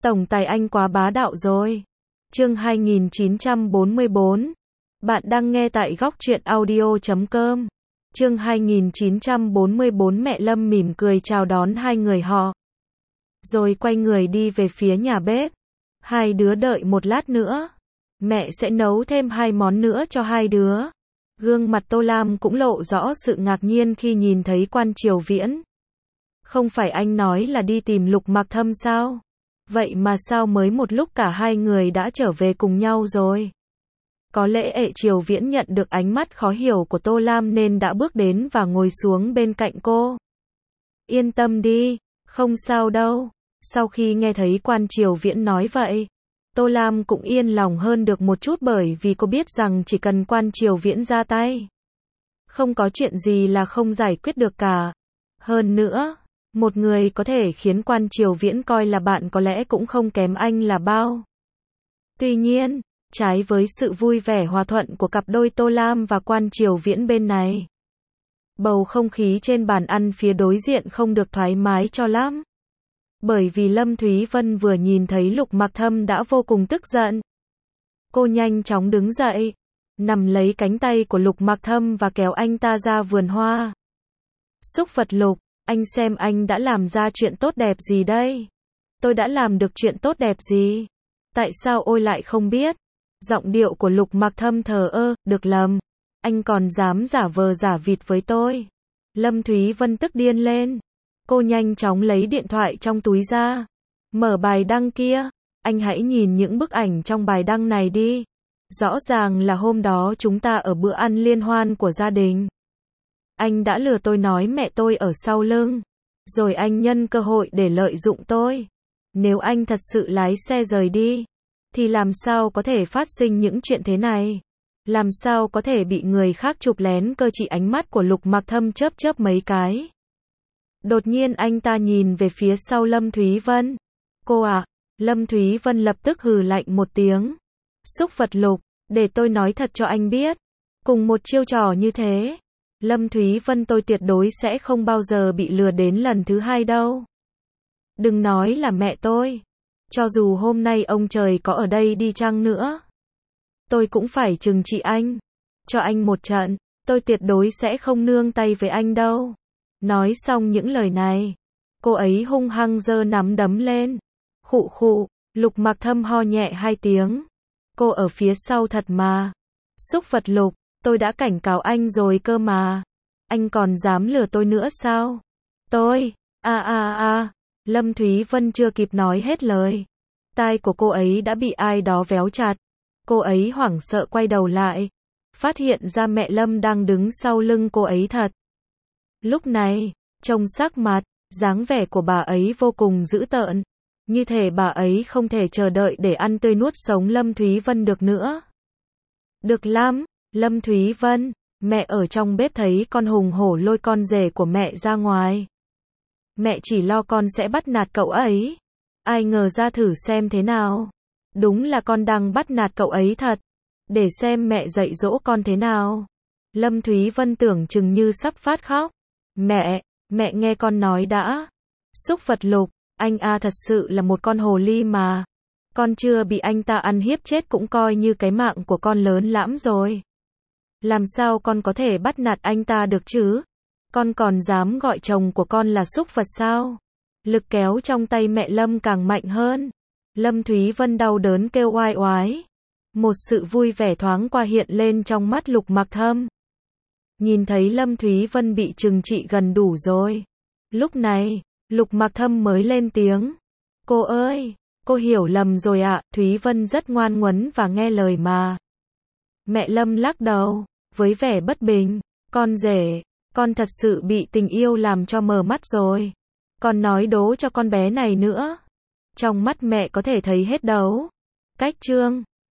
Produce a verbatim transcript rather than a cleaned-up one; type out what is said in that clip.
Tổng tài anh quá bá đạo rồi. Chương hai nghìn chín trăm bốn mươi bốn. Bạn đang nghe tại góc truyện audio chấm com. Chương hai nghìn chín trăm bốn mươi bốn. Mẹ Lâm mỉm cười chào đón hai người họ, rồi quay người đi về phía nhà bếp. Hai đứa đợi một lát nữa, mẹ sẽ nấu thêm hai món nữa cho hai đứa. Gương mặt Tô Lam cũng lộ rõ sự ngạc nhiên khi nhìn thấy Quan Triều Viễn. Không phải anh nói là đi tìm Lục Mặc Thâm sao? Vậy mà sao mới một lúc cả hai người đã trở về cùng nhau rồi? Có lẽ ệ Triều Viễn nhận được ánh mắt khó hiểu của Tô Lam nên đã bước đến và ngồi xuống bên cạnh cô. Yên tâm đi, không sao đâu. Sau khi nghe thấy Quan Triều Viễn nói vậy, Tô Lam cũng yên lòng hơn được một chút, bởi vì cô biết rằng chỉ cần Quan Triều Viễn ra tay, không có chuyện gì là không giải quyết được cả. Hơn nữa, một người có thể khiến Quan Triều Viễn coi là bạn có lẽ cũng không kém anh là bao. Tuy nhiên, trái với sự vui vẻ hòa thuận của cặp đôi Tô Lam và Quan Triều Viễn bên này, bầu không khí trên bàn ăn phía đối diện không được thoải mái cho lắm. Bởi vì Lâm Thúy Vân vừa nhìn thấy Lục Mặc Thâm đã vô cùng tức giận. Cô nhanh chóng đứng dậy, nắm lấy cánh tay của Lục Mặc Thâm và kéo anh ta ra vườn hoa. Xúc vật Lục, anh xem anh đã làm ra chuyện tốt đẹp gì đây? Tôi đã làm được chuyện tốt đẹp gì? Tại sao ôi lại không biết? Giọng điệu của Lục Mặc Thâm thờ ơ, được lầm. Anh còn dám giả vờ giả vịt với tôi. Lâm Thúy Vân tức điên lên. Cô nhanh chóng lấy điện thoại trong túi ra. Mở bài đăng kia. Anh hãy nhìn những bức ảnh trong bài đăng này đi. Rõ ràng là hôm đó chúng ta ở bữa ăn liên hoan của gia đình. Anh đã lừa tôi nói mẹ tôi ở sau lưng. Rồi anh nhân cơ hội để lợi dụng tôi. Nếu anh thật sự lái xe rời đi, thì làm sao có thể phát sinh những chuyện thế này? Làm sao có thể bị người khác chụp lén cơ? Chỉ ánh mắt của Lục Mặc Thâm chớp chớp mấy cái. Đột nhiên anh ta nhìn về phía sau Lâm Thúy Vân. Cô à? Lâm Thúy Vân lập tức hừ lạnh một tiếng. Xúc vật Lục, để tôi nói thật cho anh biết. Cùng một chiêu trò như thế, Lâm Thúy Vân tôi tuyệt đối sẽ không bao giờ bị lừa đến lần thứ hai đâu. Đừng nói là mẹ tôi. Cho dù hôm nay ông trời có ở đây đi chăng nữa, tôi cũng phải trừng trị anh. Cho anh một trận, tôi tuyệt đối sẽ không nương tay với anh đâu. Nói xong những lời này, cô ấy hung hăng giơ nắm đấm lên. Khụ khụ, Lục Mặc Thâm ho nhẹ hai tiếng. Cô ở phía sau thật mà. Xúc vật Lục, tôi đã cảnh cáo anh rồi cơ mà. Anh còn dám lừa tôi nữa sao? Tôi, a a a, Lâm Thúy Vân chưa kịp nói hết lời, tai của cô ấy đã bị ai đó véo chặt. Cô ấy hoảng sợ quay đầu lại, phát hiện ra mẹ Lâm đang đứng sau lưng cô ấy thật. Lúc này, trông sắc mặt, dáng vẻ của bà ấy vô cùng dữ tợn, như thể bà ấy không thể chờ đợi để ăn tươi nuốt sống Lâm Thúy Vân được nữa. Được lắm, Lâm Thúy Vân, mẹ ở trong bếp thấy con hùng hổ lôi con rể của mẹ ra ngoài. Mẹ chỉ lo con sẽ bắt nạt cậu ấy. Ai ngờ ra thử xem thế nào. Đúng là con đang bắt nạt cậu ấy thật. Để xem mẹ dạy dỗ con thế nào. Lâm Thúy Vân tưởng chừng như sắp phát khóc. Mẹ, mẹ nghe con nói đã. Xúc vật Lục, anh a thật sự là một con hồ ly mà. Con chưa bị anh ta ăn hiếp chết cũng coi như cái mạng của con lớn lắm rồi. Làm sao con có thể bắt nạt anh ta được chứ? Con còn dám gọi chồng của con là xúc vật sao? Lực kéo trong tay mẹ Lâm càng mạnh hơn. Lâm Thúy Vân đau đớn kêu oai oái. Một sự vui vẻ thoáng qua hiện lên trong mắt Lục Mặc Thâm. Nhìn thấy Lâm Thúy Vân bị trừng trị gần đủ rồi. Lúc này, Lục Mặc Thâm mới lên tiếng. Cô ơi, cô hiểu lầm rồi ạ, Thúy Vân rất ngoan ngoãn và nghe lời mà. Mẹ Lâm lắc đầu, với vẻ bất bình. Con rể, con thật sự bị tình yêu làm cho mờ mắt rồi. Con nói đố cho con bé này nữa. Trong mắt mẹ có thể thấy hết đấu. Cách chương